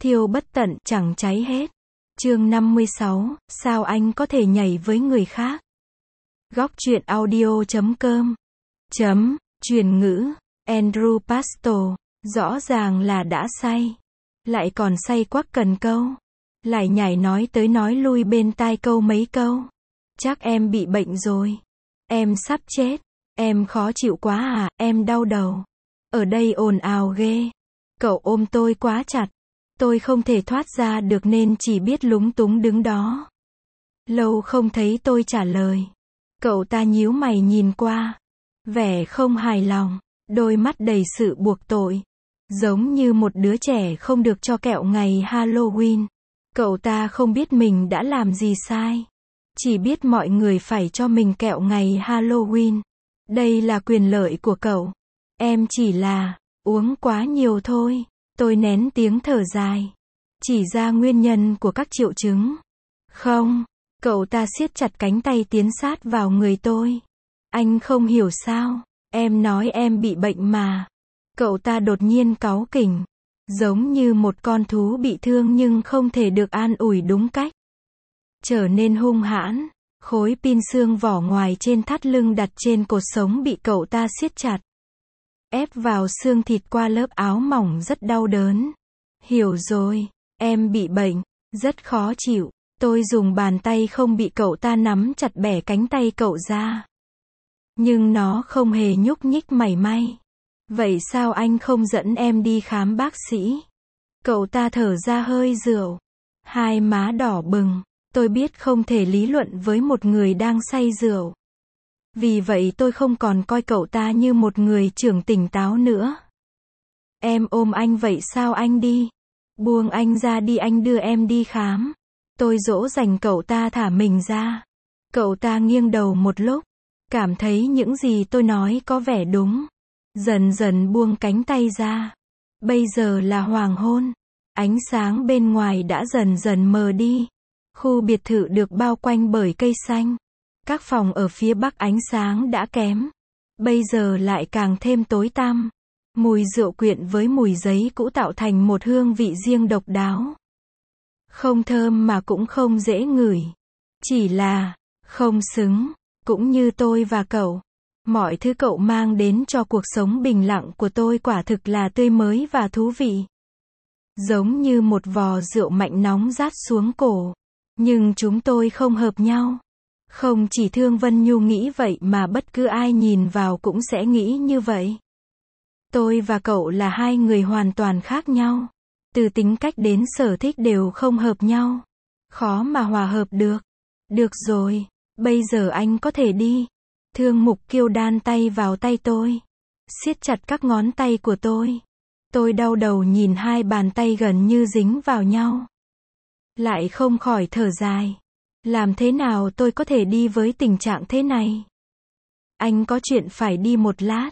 thiêu bất tận, chẳng cháy hết. Chương 56, sao anh có thể nhảy với người khác? Góc truyện audio.com Chuyển ngữ, Andrew Pastor, rõ ràng là đã say. Lại còn say quắc cần câu. Lại nhảy nói tới nói lui bên tai câu mấy câu. Chắc em bị bệnh rồi. Em sắp chết. Em khó chịu quá à, em đau đầu. Ở đây ồn ào ghê. Cậu ôm tôi quá chặt. Tôi không thể thoát ra được nên chỉ biết lúng túng đứng đó. Lâu không thấy tôi trả lời. Cậu ta nhíu mày nhìn qua. Vẻ không hài lòng. Đôi mắt đầy sự buộc tội. Giống như một đứa trẻ không được cho kẹo ngày Halloween. Cậu ta không biết mình đã làm gì sai. Chỉ biết mọi người phải cho mình kẹo ngày Halloween. Đây là quyền lợi của cậu. Em chỉ là uống quá nhiều thôi. Tôi nén tiếng thở dài. Chỉ ra nguyên nhân của các triệu chứng. Không. Cậu ta siết chặt cánh tay tiến sát vào người tôi. Anh không hiểu sao. Em nói em bị bệnh mà. Cậu ta đột nhiên cáu kỉnh. Giống như một con thú bị thương nhưng không thể được an ủi đúng cách. Trở nên hung hãn. Khối pin xương vỏ ngoài trên thắt lưng đặt trên cột sống bị cậu ta siết chặt. Ép vào xương thịt qua lớp áo mỏng rất đau đớn. Hiểu rồi, em bị bệnh, rất khó chịu. Tôi dùng bàn tay không bị cậu ta nắm chặt bẻ cánh tay cậu ra. Nhưng nó không hề nhúc nhích mảy may. Vậy sao anh không dẫn em đi khám bác sĩ? Cậu ta thở ra hơi rượu. Hai má đỏ bừng. Tôi biết không thể lý luận với một người đang say rượu. Vì vậy tôi không còn coi cậu ta như một người trưởng tỉnh táo nữa. Em ôm anh vậy sao anh đi? Buông anh ra đi, anh đưa em đi khám. Tôi dỗ dành cậu ta thả mình ra. Cậu ta nghiêng đầu một lúc. Cảm thấy những gì tôi nói có vẻ đúng. Dần dần buông cánh tay ra. Bây giờ là hoàng hôn. Ánh sáng bên ngoài đã dần dần mờ đi. Khu biệt thự được bao quanh bởi cây xanh. Các phòng ở phía bắc ánh sáng đã kém. Bây giờ lại càng thêm tối tăm. Mùi rượu quyện với mùi giấy cũ tạo thành một hương vị riêng độc đáo. Không thơm mà cũng không dễ ngửi. Chỉ là không xứng. Cũng như tôi và cậu. Mọi thứ cậu mang đến cho cuộc sống bình lặng của tôi quả thực là tươi mới và thú vị. Giống như một vò rượu mạnh nóng rát xuống cổ. Nhưng chúng tôi không hợp nhau. Không chỉ Thương Vân Nhu nghĩ vậy mà bất cứ ai nhìn vào cũng sẽ nghĩ như vậy. Tôi và cậu là hai người hoàn toàn khác nhau. Từ tính cách đến sở thích đều không hợp nhau. Khó mà hòa hợp được. Được rồi, bây giờ anh có thể đi. Thương Mục Kiêu đan tay vào tay tôi. Siết chặt các ngón tay của tôi. Tôi đau đầu nhìn hai bàn tay gần như dính vào nhau. Lại không khỏi thở dài. Làm thế nào tôi có thể đi với tình trạng thế này? Anh có chuyện phải đi một lát.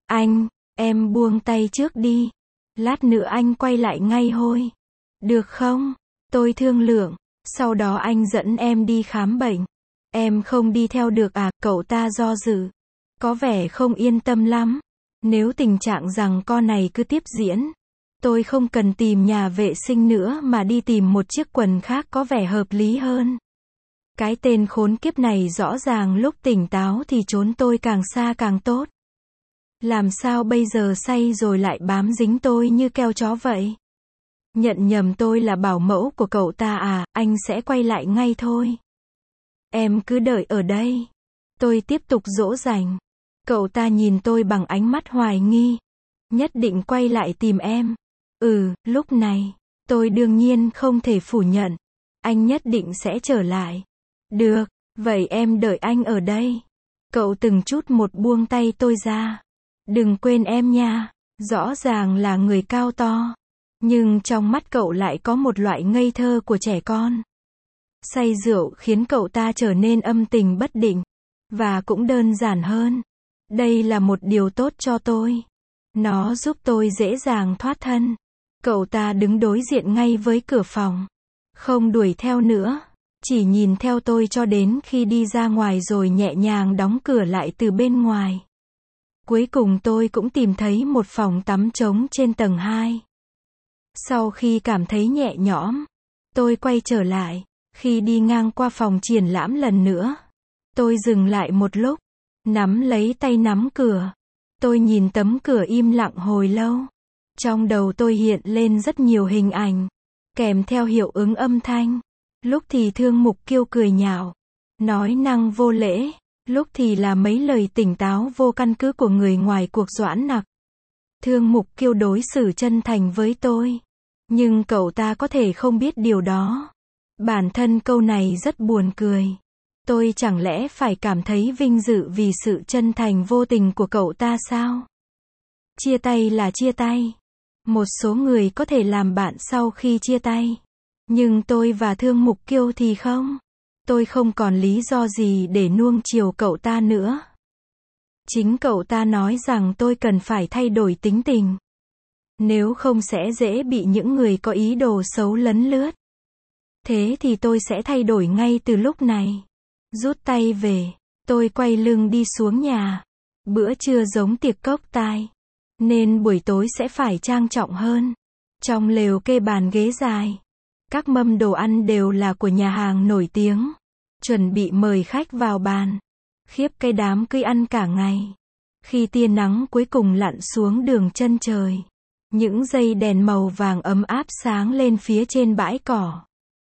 Em buông tay trước đi. Lát nữa anh quay lại ngay thôi. Được không? Tôi thương lượng. Sau đó anh dẫn em đi khám bệnh. Em không đi theo được à? Cậu ta do dự. Có vẻ không yên tâm lắm. Nếu tình trạng rằng con này cứ tiếp diễn. Tôi không cần tìm nhà vệ sinh nữa mà đi tìm một chiếc quần khác có vẻ hợp lý hơn. Cái tên khốn kiếp này rõ ràng lúc tỉnh táo thì trốn tôi càng xa càng tốt. Làm sao bây giờ say rồi lại bám dính tôi như keo chó vậy? Nhận nhầm tôi là bảo mẫu của cậu ta à? Anh sẽ quay lại ngay thôi. Em cứ đợi ở đây. Tôi tiếp tục dỗ dành. Cậu ta nhìn tôi bằng ánh mắt hoài nghi. Nhất định quay lại tìm em. Lúc này, tôi đương nhiên không thể phủ nhận. Anh nhất định sẽ trở lại. Được, vậy em đợi anh ở đây. Cậu từng chút một buông tay tôi ra. Đừng quên em nha. Rõ ràng là người cao to. Nhưng trong mắt cậu lại có một loại ngây thơ của trẻ con. Say rượu khiến cậu ta trở nên âm tình bất định. Và cũng đơn giản hơn. Đây là một điều tốt cho tôi. Nó giúp tôi dễ dàng thoát thân. Cậu ta đứng đối diện ngay với cửa phòng. Không đuổi theo nữa. Chỉ nhìn theo tôi cho đến khi đi ra ngoài rồi nhẹ nhàng đóng cửa lại từ bên ngoài. Cuối cùng tôi cũng tìm thấy một phòng tắm trống trên tầng 2. Sau khi cảm thấy nhẹ nhõm, tôi quay trở lại. Khi đi ngang qua phòng triển lãm lần nữa, tôi dừng lại một lúc, nắm lấy tay nắm cửa. Tôi nhìn tấm cửa im lặng hồi lâu. Trong đầu tôi hiện lên rất nhiều hình ảnh, kèm theo hiệu ứng âm thanh. Lúc thì Thương Mục Kiêu cười nhạo, nói năng vô lễ, lúc thì là mấy lời tỉnh táo vô căn cứ của người ngoài cuộc Doãn Nặc. Thương Mục Kiêu đối xử chân thành với tôi, nhưng cậu ta có thể không biết điều đó. Bản thân câu này rất buồn cười. Tôi chẳng lẽ phải cảm thấy vinh dự vì sự chân thành vô tình của cậu ta sao? Chia tay là chia tay. Một số người có thể làm bạn sau khi chia tay. Nhưng tôi và Thương Mục Kiêu thì không. Tôi không còn lý do gì để nuông chiều cậu ta nữa. Chính cậu ta nói rằng tôi cần phải thay đổi tính tình. Nếu không sẽ dễ bị những người có ý đồ xấu lấn lướt. Thế thì tôi sẽ thay đổi ngay từ lúc này. Rút tay về, tôi quay lưng đi xuống nhà. Bữa trưa giống tiệc cốc tai, nên buổi tối sẽ phải trang trọng hơn. Trong lều kê bàn ghế dài, các mâm đồ ăn đều là của nhà hàng nổi tiếng, chuẩn bị mời khách vào bàn. Khiếp cái đám cưới ăn cả ngày. Khi tia nắng cuối cùng lặn xuống đường chân trời, những dây đèn màu vàng ấm áp sáng lên phía trên bãi cỏ.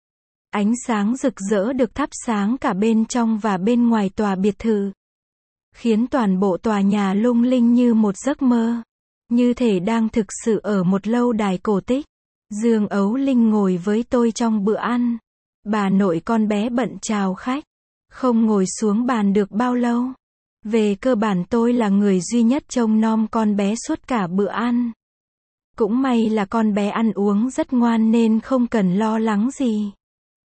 Ánh sáng rực rỡ được thắp sáng cả bên trong và bên ngoài tòa biệt thự, khiến toàn bộ tòa nhà lung linh như một giấc mơ, như thể đang thực sự ở một lâu đài cổ tích. Dương Ấu Linh ngồi với tôi trong bữa ăn. Bà nội con bé bận chào khách, không ngồi xuống bàn được bao lâu. Về cơ bản tôi là người duy nhất trông nom con bé suốt cả bữa ăn. Cũng may là con bé ăn uống rất ngoan nên không cần lo lắng gì.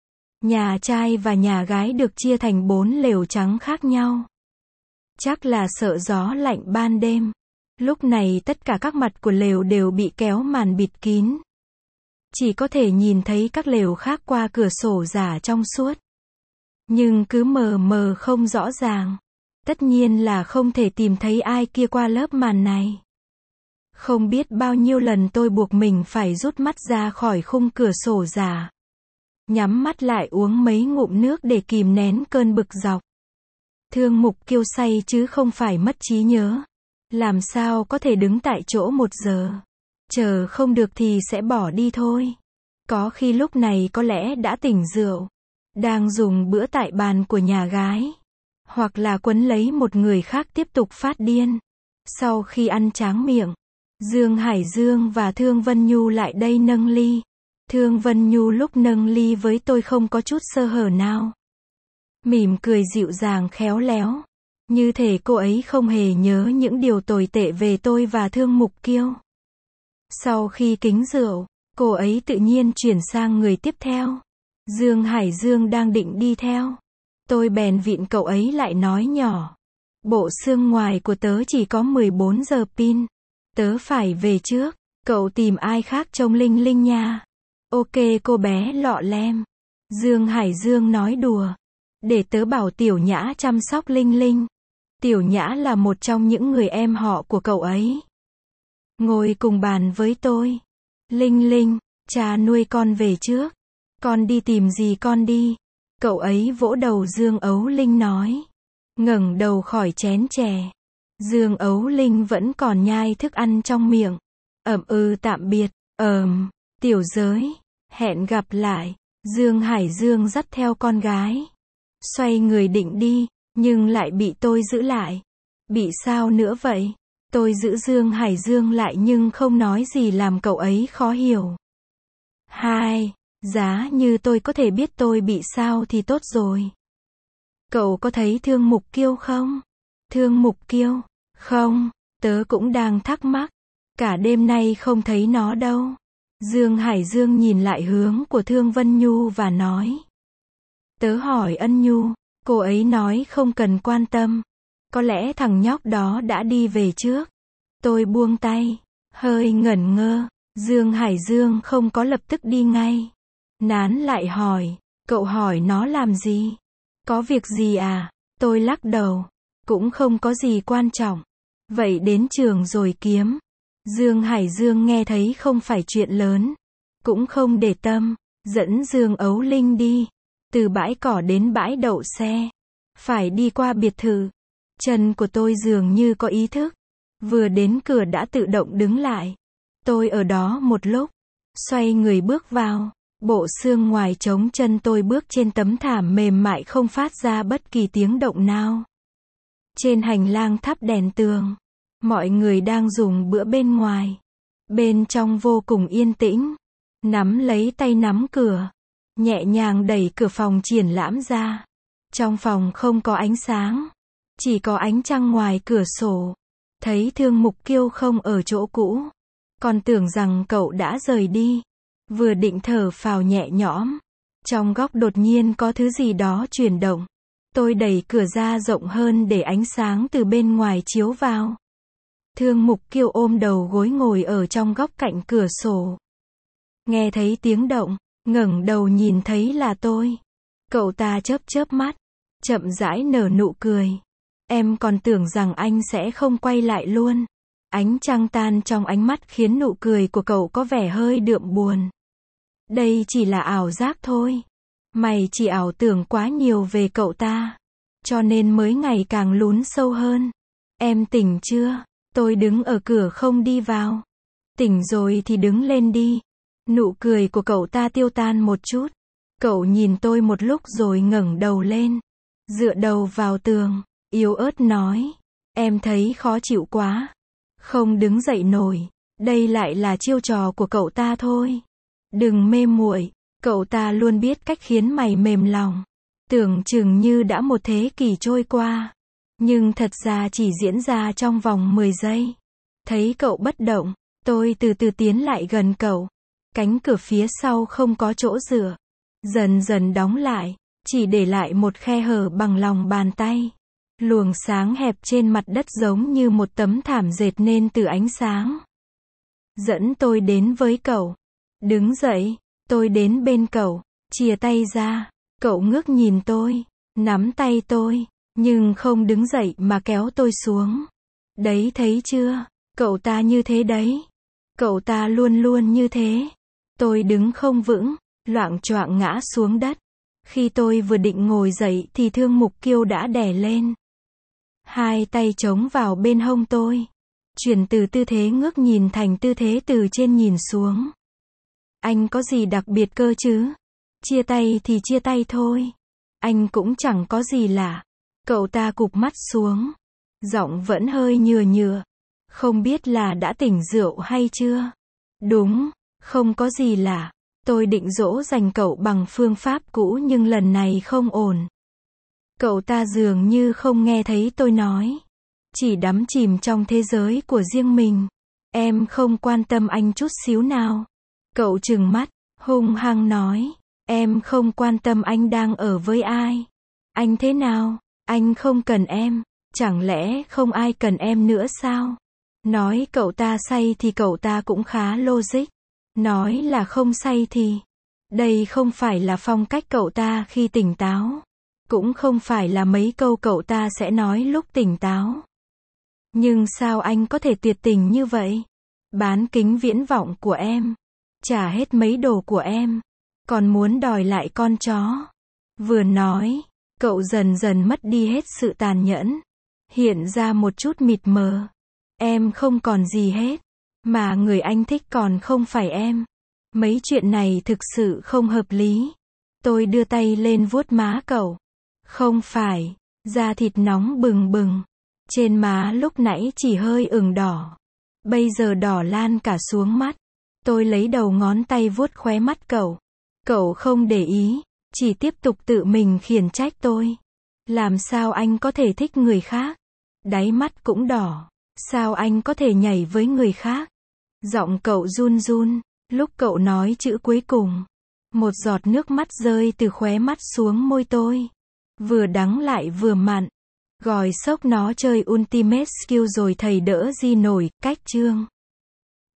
Nhà trai và nhà gái được chia thành 4 lều trắng khác nhau. Chắc là sợ gió lạnh ban đêm. Lúc này tất cả các mặt của lều đều bị kéo màn bịt kín. Chỉ có thể nhìn thấy các lều khác qua cửa sổ giả trong suốt. Nhưng cứ mờ mờ không rõ ràng. Tất nhiên là không thể tìm thấy ai kia qua lớp màn này. Không biết bao nhiêu lần tôi buộc mình phải rút mắt ra khỏi khung cửa sổ giả. Nhắm mắt lại uống mấy ngụm nước để kìm nén cơn bực dọc. Thương Mục Kiêu say chứ không phải mất trí nhớ. Làm sao có thể đứng tại chỗ 1 giờ. Chờ không được thì sẽ bỏ đi thôi. Có khi lúc này có lẽ đã tỉnh rượu, đang dùng bữa tại bàn của nhà gái, hoặc là quấn lấy một người khác tiếp tục phát điên. Sau khi ăn tráng miệng, Dương Hải Dương và Thương Vân Nhu lại đây nâng ly. Thương Vân Nhu lúc nâng ly với tôi không có chút sơ hở nào. Mỉm cười dịu dàng khéo léo, như thể cô ấy không hề nhớ những điều tồi tệ về tôi và Thương Mục Kiêu. Sau khi kính rượu, cô ấy tự nhiên chuyển sang người tiếp theo. Dương Hải Dương đang định đi theo. Tôi bèn vịn cậu ấy lại nói nhỏ. Bộ xương ngoài của tớ chỉ có 14 giờ pin. Tớ phải về trước. Cậu tìm ai khác trông Linh Linh nha. Ok cô bé lọ lem. Dương Hải Dương nói đùa. Để tớ bảo Tiểu Nhã chăm sóc Linh Linh. Tiểu Nhã là một trong những người em họ của cậu ấy. Ngồi cùng bàn với tôi. Linh Linh, cha nuôi con về trước. Con đi tìm gì con đi. Cậu ấy vỗ đầu Dương Ấu Linh nói. Ngẩng đầu khỏi chén chè. Dương Ấu Linh vẫn còn nhai thức ăn trong miệng. Tạm biệt. Tiểu Giới. Hẹn gặp lại. Dương Hải Dương dắt theo con gái. Xoay người định đi, nhưng lại bị tôi giữ lại. Bị sao nữa vậy? Tôi giữ Dương Hải Dương lại nhưng không nói gì làm cậu ấy khó hiểu. Giá như tôi có thể biết tôi bị sao thì tốt rồi. Cậu có thấy Thương Mục Kiêu không? Thương Mục Kiêu? Không, tớ cũng đang thắc mắc. Cả đêm nay không thấy nó đâu. Dương Hải Dương nhìn lại hướng của Thương Vân Nhu và nói. Tớ hỏi Ân Nhu, cô ấy nói không cần quan tâm. Có lẽ thằng nhóc đó đã đi về trước. Tôi buông tay, hơi ngẩn ngơ. Dương Hải Dương không có lập tức đi ngay. Nán lại hỏi, cậu hỏi nó làm gì? Có việc gì à? Tôi lắc đầu, cũng không có gì quan trọng. Vậy đến trường rồi kiếm. Dương Hải Dương nghe thấy không phải chuyện lớn. cũng không để tâm, dẫn Dương Ấu Linh đi. Từ bãi cỏ đến bãi đậu xe, phải đi qua biệt thự. Chân của tôi dường như có ý thức, vừa đến cửa đã tự động đứng lại. Tôi ở đó một lúc, xoay người bước vào. Bộ xương ngoài trống chân tôi bước trên tấm thảm mềm mại không phát ra bất kỳ tiếng động nào. Trên hành lang thắp đèn tường, mọi người đang dùng bữa bên ngoài. Bên trong vô cùng yên tĩnh. Nắm lấy tay nắm cửa, nhẹ nhàng đẩy cửa phòng triển lãm ra. Trong phòng không có ánh sáng, chỉ có ánh trăng ngoài cửa sổ. Thấy Thương Mục Kiêu không ở chỗ cũ, còn tưởng rằng cậu đã rời đi. Vừa định thở phào nhẹ nhõm, trong góc đột nhiên có thứ gì đó chuyển động. Tôi đẩy cửa ra rộng hơn để ánh sáng từ bên ngoài chiếu vào. Thương Mục Kiêu ôm đầu gối ngồi ở trong góc cạnh cửa sổ. Nghe thấy tiếng động, ngẩng đầu nhìn thấy là tôi. Cậu ta chớp chớp mắt, chậm rãi nở nụ cười. Em còn tưởng rằng anh sẽ không quay lại luôn. Ánh trăng tan trong ánh mắt khiến nụ cười của cậu có vẻ hơi đượm buồn. Đây chỉ là ảo giác thôi. Mày chỉ ảo tưởng quá nhiều về cậu ta, cho nên mới ngày càng lún sâu hơn. Em tỉnh chưa? Tôi đứng ở cửa không đi vào. Tỉnh rồi thì đứng lên đi. Nụ cười của cậu ta tiêu tan một chút. Cậu nhìn tôi một lúc rồi ngẩng đầu lên, dựa đầu vào tường, yếu ớt nói. Em thấy khó chịu quá, không đứng dậy nổi. Đây lại là chiêu trò của cậu ta thôi. Đừng mê muội, cậu ta luôn biết cách khiến mày mềm lòng. Tưởng chừng như đã một thế kỷ trôi qua, nhưng thật ra chỉ diễn ra trong vòng 10 giây. Thấy cậu bất động, tôi từ từ tiến lại gần cậu. Cánh cửa phía sau không có chỗ dựa, dần dần đóng lại, chỉ để lại một khe hở bằng lòng bàn tay. Luồng sáng hẹp trên mặt đất giống như một tấm thảm dệt nên từ ánh sáng. Dẫn tôi đến với cậu. Đứng dậy, tôi đến bên cậu, chìa tay ra. Cậu ngước nhìn tôi, nắm tay tôi, nhưng không đứng dậy mà kéo tôi xuống. Đấy, thấy chưa? Cậu ta như thế đấy. Cậu ta luôn luôn như thế. Tôi đứng không vững, loạng choạng ngã xuống đất. Khi tôi vừa định ngồi dậy thì Thương Mục Kiêu đã đè lên. Hai tay chống vào bên hông tôi. Chuyển từ tư thế ngước nhìn thành tư thế từ trên nhìn xuống. Anh có gì đặc biệt cơ chứ? Chia tay thì chia tay thôi. Anh cũng chẳng có gì lạ. Cậu ta cụp mắt xuống. Giọng vẫn hơi nhừa nhựa. Không biết là đã tỉnh rượu hay chưa? Đúng, không có gì lạ. Tôi định dỗ dành cậu bằng phương pháp cũ nhưng lần này không ổn. Cậu ta dường như không nghe thấy tôi nói. Chỉ đắm chìm trong thế giới của riêng mình. Em không quan tâm anh chút xíu nào. Cậu trừng mắt, hung hăng nói. Em không quan tâm anh đang ở với ai. Anh thế nào? Anh không cần em. Chẳng lẽ không ai cần em nữa sao? Nói cậu ta say thì cậu ta cũng khá logic. Nói là không say thì đây không phải là phong cách cậu ta khi tỉnh táo. Cũng không phải là mấy câu cậu ta sẽ nói lúc tỉnh táo. Nhưng sao anh có thể tuyệt tình như vậy? Bán kính viễn vọng của em, trả hết mấy đồ của em, còn muốn đòi lại con chó. Vừa nói, cậu dần dần mất đi hết sự tàn nhẫn, hiện ra một chút mịt mờ. Em không còn gì hết, mà người anh thích còn không phải em. Mấy chuyện này thực sự không hợp lý. Tôi đưa tay lên vuốt má cậu. Không phải, da thịt nóng bừng bừng. Trên má lúc nãy chỉ hơi ửng đỏ, bây giờ đỏ lan cả xuống mắt. Tôi lấy đầu ngón tay vuốt khóe mắt cậu. Cậu không để ý, chỉ tiếp tục tự mình khiển trách tôi. Làm sao anh có thể thích người khác? Đáy mắt cũng đỏ. Sao anh có thể nhảy với người khác? Giọng cậu run run, lúc cậu nói chữ cuối cùng. Một giọt nước mắt rơi từ khóe mắt xuống môi tôi. Vừa đắng lại vừa mặn. Gòi sốc nó chơi Ultimate Skill rồi thầy đỡ gì nổi, cách chương.